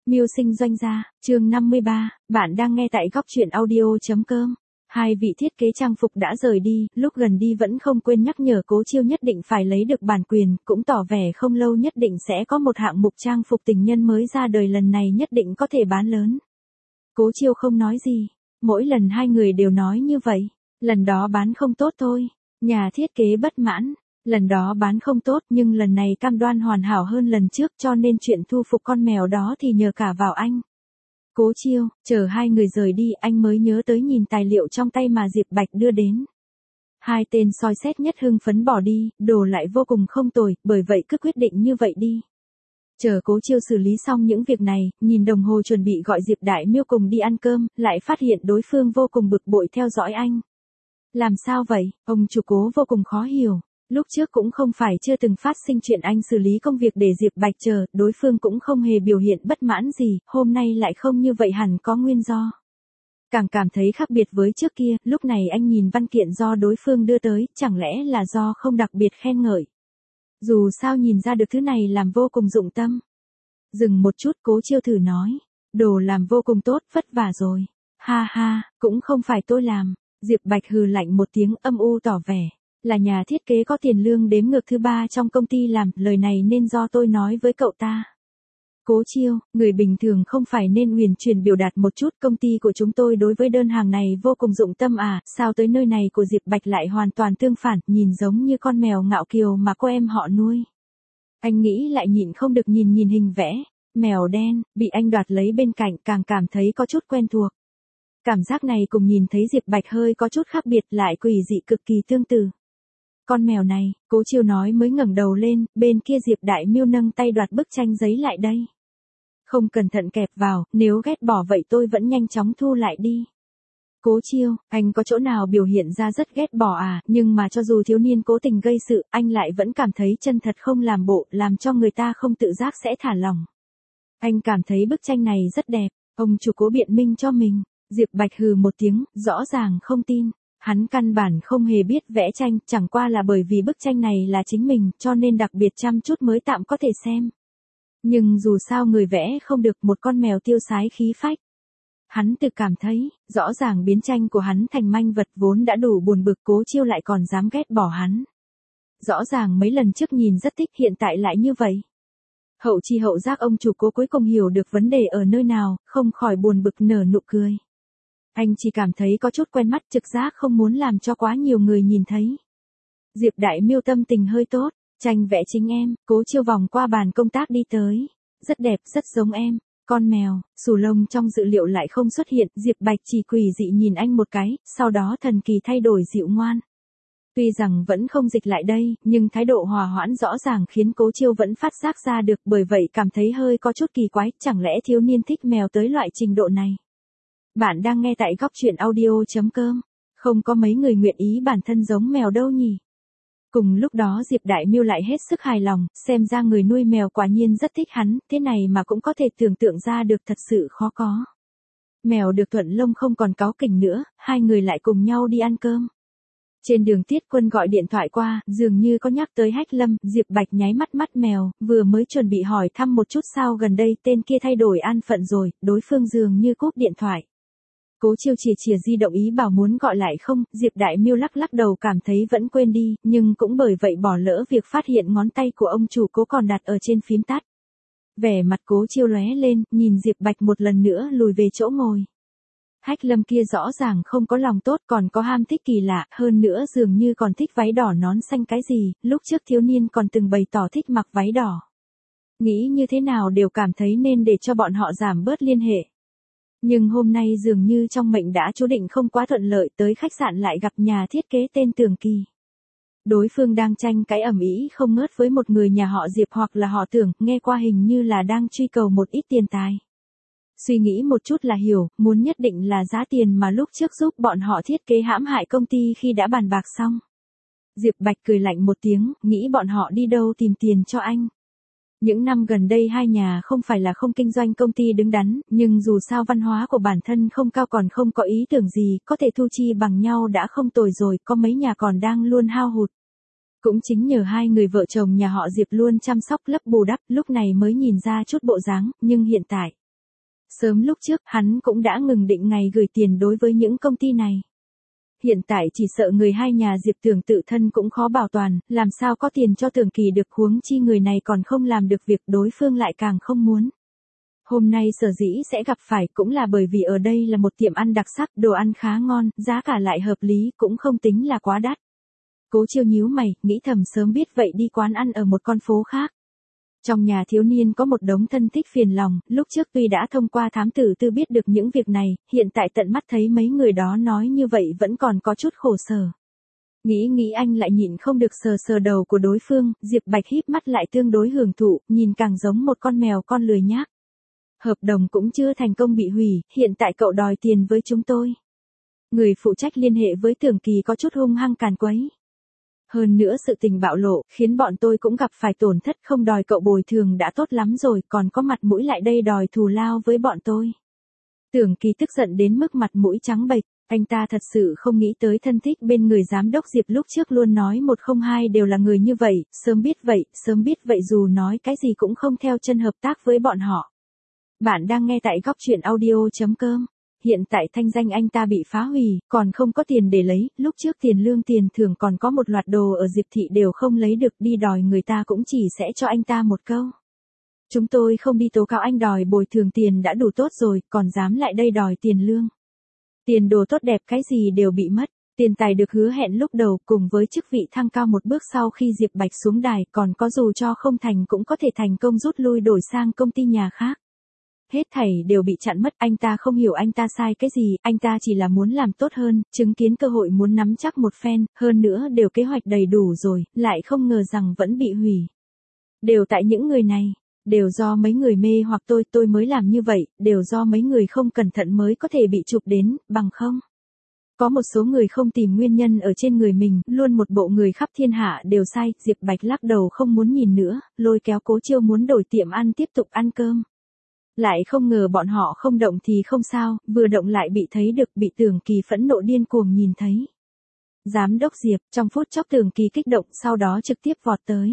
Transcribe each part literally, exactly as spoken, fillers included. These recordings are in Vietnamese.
Mưu sinh doanh gia, chương năm mươi ba, bạn đang nghe tại góc truyện audio.com. Hai vị thiết kế trang phục đã rời đi, lúc gần đi vẫn không quên nhắc nhở Cố Chiêu nhất định phải lấy được bản quyền, cũng tỏ vẻ không lâu nhất định sẽ có một hạng mục trang phục tình nhân mới ra đời lần này nhất định có thể bán lớn. Cố Chiêu không nói gì, mỗi lần hai người đều nói như vậy, lần đó bán không tốt thôi, nhà thiết kế bất mãn. Lần đó bán không tốt nhưng lần này cam đoan hoàn hảo hơn lần trước cho nên chuyện thu phục con mèo đó thì nhờ cả vào anh. Cố Chiêu, chờ hai người rời đi anh mới nhớ tới nhìn tài liệu trong tay mà Diệp Bạch đưa đến. Hai tên soi xét nhất hưng phấn bỏ đi, đồ lại vô cùng không tồi, bởi vậy cứ quyết định như vậy đi. Chờ Cố Chiêu xử lý xong những việc này, nhìn đồng hồ chuẩn bị gọi Diệp Đại Miêu cùng đi ăn cơm, lại phát hiện đối phương vô cùng bực bội theo dõi anh. Làm sao vậy, ông chủ Cố vô cùng khó hiểu. Lúc trước cũng không phải chưa từng phát sinh chuyện anh xử lý công việc để Diệp Bạch chờ, đối phương cũng không hề biểu hiện bất mãn gì, hôm nay lại không như vậy hẳn có nguyên do. Càng cảm thấy khác biệt với trước kia, lúc này anh nhìn văn kiện do đối phương đưa tới, chẳng lẽ là do không đặc biệt khen ngợi. Dù sao nhìn ra được thứ này làm vô cùng dụng tâm. Dừng một chút Cố Chiêu thử nói, đồ làm vô cùng tốt, vất vả rồi. Ha ha, cũng không phải tôi làm. Diệp Bạch hừ lạnh một tiếng âm u tỏ vẻ. Là nhà thiết kế có tiền lương đếm ngược thứ ba trong công ty làm, lời này nên do tôi nói với cậu ta. Cố Chiêu, người bình thường không phải nên huyền chuyển biểu đạt một chút, công ty của chúng tôi đối với đơn hàng này vô cùng dụng tâm à, sao tới nơi này của Diệp Bạch lại hoàn toàn tương phản, nhìn giống như con mèo ngạo kiều mà cô em họ nuôi. Anh nghĩ lại nhịn không được nhìn nhìn hình vẽ, mèo đen, bị anh đoạt lấy bên cạnh càng cảm thấy có chút quen thuộc. Cảm giác này cùng nhìn thấy Diệp Bạch hơi có chút khác biệt lại quỷ dị cực kỳ tương tự. Con mèo này, Cố Chiêu nói mới ngẩng đầu lên, bên kia Diệp Đại Miêu nâng tay đoạt bức tranh giấy lại đây. Không cẩn thận kẹp vào, nếu ghét bỏ vậy tôi vẫn nhanh chóng thu lại đi. Cố Chiêu, anh có chỗ nào biểu hiện ra rất ghét bỏ à, nhưng mà cho dù thiếu niên cố tình gây sự, anh lại vẫn cảm thấy chân thật không làm bộ, làm cho người ta không tự giác sẽ thả lỏng. Anh cảm thấy bức tranh này rất đẹp, ông chủ Cố biện minh cho mình. Diệp Bạch hừ một tiếng, rõ ràng không tin. Hắn căn bản không hề biết vẽ tranh, chẳng qua là bởi vì bức tranh này là chính mình, cho nên đặc biệt chăm chút mới tạm có thể xem. Nhưng dù sao người vẽ không được, một con mèo tiêu sái khí phách. Hắn tự cảm thấy, rõ ràng biến tranh của hắn thành manh vật vốn đã đủ buồn bực, Cố Chiêu lại còn dám ghét bỏ hắn. Rõ ràng mấy lần trước nhìn rất thích, hiện tại lại như vậy. Hậu chi hậu giác ông chủ Cố cuối cùng hiểu được vấn đề ở nơi nào, không khỏi buồn bực nở nụ cười. Anh chỉ cảm thấy có chút quen mắt, trực giác không muốn làm cho quá nhiều người nhìn thấy. Diệp Đại Miêu tâm tình hơi tốt, tranh vẽ chính em, Cố Chiêu vòng qua bàn công tác đi tới. Rất đẹp, rất giống em. Con mèo, xù lông trong dự liệu lại không xuất hiện, Diệp Bạch chỉ quỷ dị nhìn anh một cái, sau đó thần kỳ thay đổi dịu ngoan. Tuy rằng vẫn không dịch lại đây, nhưng thái độ hòa hoãn rõ ràng khiến Cố Chiêu vẫn phát giác ra được, bởi vậy cảm thấy hơi có chút kỳ quái, chẳng lẽ thiếu niên thích mèo tới loại trình độ này. Bạn đang nghe tại góc truyện audio.com. Không có mấy người nguyện ý bản thân giống mèo đâu nhỉ. Cùng lúc đó Diệp Đại Miêu lại hết sức hài lòng, xem ra người nuôi mèo quả nhiên rất thích hắn, thế này mà cũng có thể tưởng tượng ra được, thật sự khó có. Mèo được thuận lông không còn cáu kỉnh nữa, hai người lại cùng nhau đi ăn cơm. Trên đường Tiết Quân gọi điện thoại qua, dường như có nhắc tới Hách Lâm, Diệp Bạch nháy mắt mắt mèo, vừa mới chuẩn bị hỏi thăm một chút sao gần đây tên kia thay đổi an phận rồi, đối phương dường như cúp điện thoại. Cố Chiêu chìa chìa di động ý bảo muốn gọi lại không, Diệp Đại Miêu lắc lắc đầu cảm thấy vẫn quên đi, nhưng cũng bởi vậy bỏ lỡ việc phát hiện ngón tay của ông chủ Cố còn đặt ở trên phím tắt. Vẻ mặt Cố Chiêu lóe lên, nhìn Diệp Bạch một lần nữa lùi về chỗ ngồi. Hách Lâm kia rõ ràng không có lòng tốt, còn có ham thích kỳ lạ, hơn nữa dường như còn thích váy đỏ nón xanh cái gì, lúc trước thiếu niên còn từng bày tỏ thích mặc váy đỏ. Nghĩ như thế nào đều cảm thấy nên để cho bọn họ giảm bớt liên hệ. Nhưng hôm nay dường như trong mệnh đã chú định không quá thuận lợi, tới khách sạn lại gặp nhà thiết kế tên Tường Kỳ. Đối phương đang tranh cãi ầm ĩ không ngớt với một người nhà họ Diệp hoặc là họ Tưởng, nghe qua hình như là đang truy cầu một ít tiền tài. Suy nghĩ một chút là hiểu, muốn nhất định là giá tiền mà lúc trước giúp bọn họ thiết kế hãm hại công ty khi đã bàn bạc xong. Diệp Bạch cười lạnh một tiếng, nghĩ bọn họ đi đâu tìm tiền cho anh. Những năm gần đây hai nhà không phải là không kinh doanh công ty đứng đắn, nhưng dù sao văn hóa của bản thân không cao còn không có ý tưởng gì, có thể thu chi bằng nhau đã không tồi rồi, có mấy nhà còn đang luôn hao hụt. Cũng chính nhờ hai người vợ chồng nhà họ Diệp luôn chăm sóc lấp bù đắp, lúc này mới nhìn ra chút bộ dáng, nhưng hiện tại, Sớm lúc trước, hắn cũng đã ngừng định ngày gửi tiền đối với những công ty này. Hiện tại chỉ sợ người hai nhà Diệp Tưởng tự thân cũng khó bảo toàn, làm sao có tiền cho Tưởng Kỳ được, huống chi người này còn không làm được việc đối phương lại càng không muốn. Hôm nay sở dĩ sẽ gặp phải cũng là bởi vì ở đây là một tiệm ăn đặc sắc, đồ ăn khá ngon, giá cả lại hợp lý, cũng không tính là quá đắt. Cố Chiêu nhíu mày, nghĩ thầm sớm biết vậy đi quán ăn ở một con phố khác. Trong nhà thiếu niên có một đống thân thích phiền lòng, lúc trước tuy đã thông qua thám tử tư biết được những việc này, hiện tại tận mắt thấy mấy người đó nói như vậy vẫn còn có chút khổ sở. Nghĩ nghĩ anh lại nhịn không được sờ sờ đầu của đối phương, Diệp Bạch híp mắt lại tương đối hưởng thụ, nhìn càng giống một con mèo con lười nhác. Hợp đồng cũng chưa thành công bị hủy, hiện tại cậu đòi tiền với chúng tôi. Người phụ trách liên hệ với Tưởng Kỳ có chút hung hăng càn quấy. Hơn nữa sự tình bạo lộ, khiến bọn tôi cũng gặp phải tổn thất, không đòi cậu bồi thường đã tốt lắm rồi, còn có mặt mũi lại đây đòi thù lao với bọn tôi. Tưởng Kỳ tức giận đến mức mặt mũi trắng bệch, anh ta thật sự không nghĩ tới thân thích bên người giám đốc Diệp lúc trước luôn nói một không hai đều là người như vậy, sớm biết vậy, sớm biết vậy dù nói cái gì cũng không theo chân hợp tác với bọn họ. Bạn đang nghe tại góc truyện audio chấm com. Hiện tại thanh danh anh ta bị phá hủy, còn không có tiền để lấy, lúc trước tiền lương tiền thưởng còn có một loạt đồ ở Diệp Thị đều không lấy được, đi đòi người ta cũng chỉ sẽ cho anh ta một câu. Chúng tôi không đi tố cáo anh đòi bồi thường tiền đã đủ tốt rồi, còn dám lại đây đòi tiền lương. Tiền đồ tốt đẹp cái gì đều bị mất, tiền tài được hứa hẹn lúc đầu cùng với chức vị thăng cao một bước sau khi Diệp Bạch xuống đài, còn có dù cho không thành cũng có thể thành công rút lui đổi sang công ty nhà khác. Hết thảy đều bị chặn mất, anh ta không hiểu anh ta sai cái gì, anh ta chỉ là muốn làm tốt hơn, chứng kiến cơ hội muốn nắm chắc một phen, hơn nữa đều kế hoạch đầy đủ rồi, lại không ngờ rằng vẫn bị hủy. Đều tại những người này, đều do mấy người mê hoặc tôi, tôi mới làm như vậy, đều do mấy người không cẩn thận mới có thể bị chụp đến, bằng không. Có một số người không tìm nguyên nhân ở trên người mình, luôn một bộ người khắp thiên hạ đều sai, Diệp Bạch lắc đầu không muốn nhìn nữa, lôi kéo Cố Chiêu muốn đổi tiệm ăn tiếp tục ăn cơm. Lại không ngờ bọn họ không động thì không sao, vừa động lại bị thấy được, bị Tưởng Kỳ phẫn nộ điên cuồng nhìn thấy. Giám đốc Diệp, trong phút chốc Tưởng Kỳ kích động, sau đó trực tiếp vọt tới.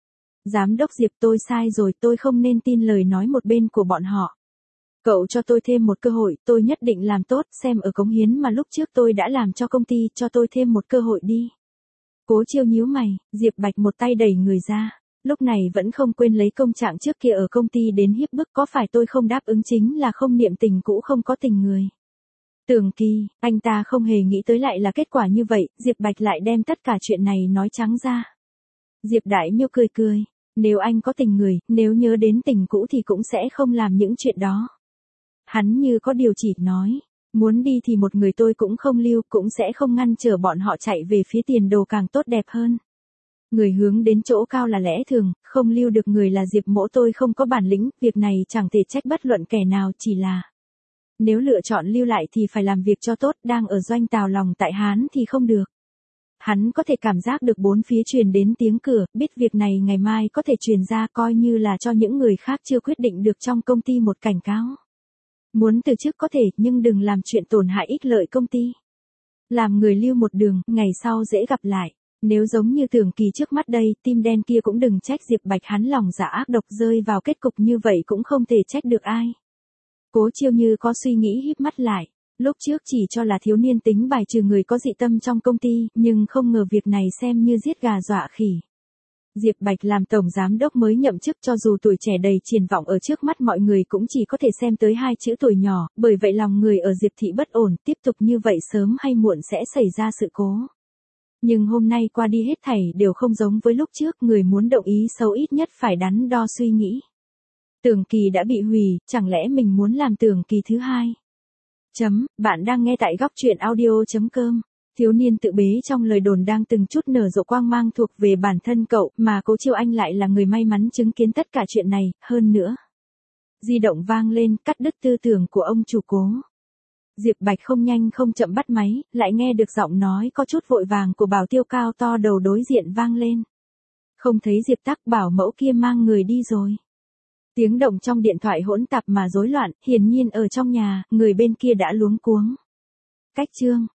Giám đốc Diệp, tôi sai rồi, tôi không nên tin lời nói một bên của bọn họ. Cậu cho tôi thêm một cơ hội, tôi nhất định làm tốt, xem ở cống hiến mà lúc trước tôi đã làm cho công ty, cho tôi thêm một cơ hội đi. Cố Chiêu nhíu mày, Diệp Bạch một tay đẩy người ra. Lúc này vẫn không quên lấy công trạng trước kia ở công ty đến hiếp bức, có phải tôi không đáp ứng chính là không niệm tình cũ không có tình người. Tưởng Kỳ, anh ta không hề nghĩ tới lại là kết quả như vậy, Diệp Bạch lại đem tất cả chuyện này nói trắng ra. Diệp Đại Miêu cười cười, nếu anh có tình người, nếu nhớ đến tình cũ thì cũng sẽ không làm những chuyện đó. Hắn như có điều chỉ nói, muốn đi thì một người tôi cũng không lưu, cũng sẽ không ngăn trở bọn họ chạy về phía tiền đồ càng tốt đẹp hơn. Người hướng đến chỗ cao là lẽ thường, không lưu được người là Diệp Mỗ, tôi không có bản lĩnh, việc này chẳng thể trách bất luận kẻ nào, chỉ là nếu lựa chọn lưu lại thì phải làm việc cho tốt, đang ở doanh tào lòng tại Hán thì không được. Hắn có thể cảm giác được bốn phía truyền đến tiếng cửa, biết việc này ngày mai có thể truyền ra, coi như là cho những người khác chưa quyết định được trong công ty một cảnh cáo. Muốn từ chức có thể, nhưng đừng làm chuyện tổn hại ích lợi công ty. Làm người lưu một đường, ngày sau dễ gặp lại. Nếu giống như Tưởng Kỳ trước mắt đây, tim đen kia cũng đừng trách Diệp Bạch, hắn lòng dạ ác độc, rơi vào kết cục như vậy cũng không thể trách được ai. Cố Chiêu như có suy nghĩ híp mắt lại, lúc trước chỉ cho là thiếu niên tính bài trừ người có dị tâm trong công ty, nhưng không ngờ việc này xem như giết gà dọa khỉ. Diệp Bạch làm tổng giám đốc mới nhậm chức, cho dù tuổi trẻ đầy triển vọng ở trước mắt mọi người cũng chỉ có thể xem tới hai chữ tuổi nhỏ, bởi vậy lòng người ở Diệp Thị bất ổn, tiếp tục như vậy sớm hay muộn sẽ xảy ra sự cố. Nhưng hôm nay qua đi hết thảy đều không giống với lúc trước, người muốn động ý xấu ít nhất phải đắn đo suy nghĩ. Tưởng Kỳ đã bị hủy, chẳng lẽ mình muốn làm Tưởng Kỳ thứ hai? Chấm, bạn đang nghe tại góc truyện audio chấm com. Thiếu niên tự bế trong lời đồn đang từng chút nở rộ quang mang thuộc về bản thân cậu, mà Cố Chiêu Anh lại là người may mắn chứng kiến tất cả chuyện này, hơn nữa. Di động vang lên, cắt đứt tư tưởng của ông chủ Cố. Diệp Bạch không nhanh không chậm bắt máy, lại nghe được giọng nói có chút vội vàng của Bảo Tiêu cao to đầu đối diện vang lên. Không thấy Diệp Tắc, bảo mẫu kia mang người đi rồi. Tiếng động trong điện thoại hỗn tạp mà rối loạn, hiển nhiên ở trong nhà, người bên kia đã luống cuống. Cách chương,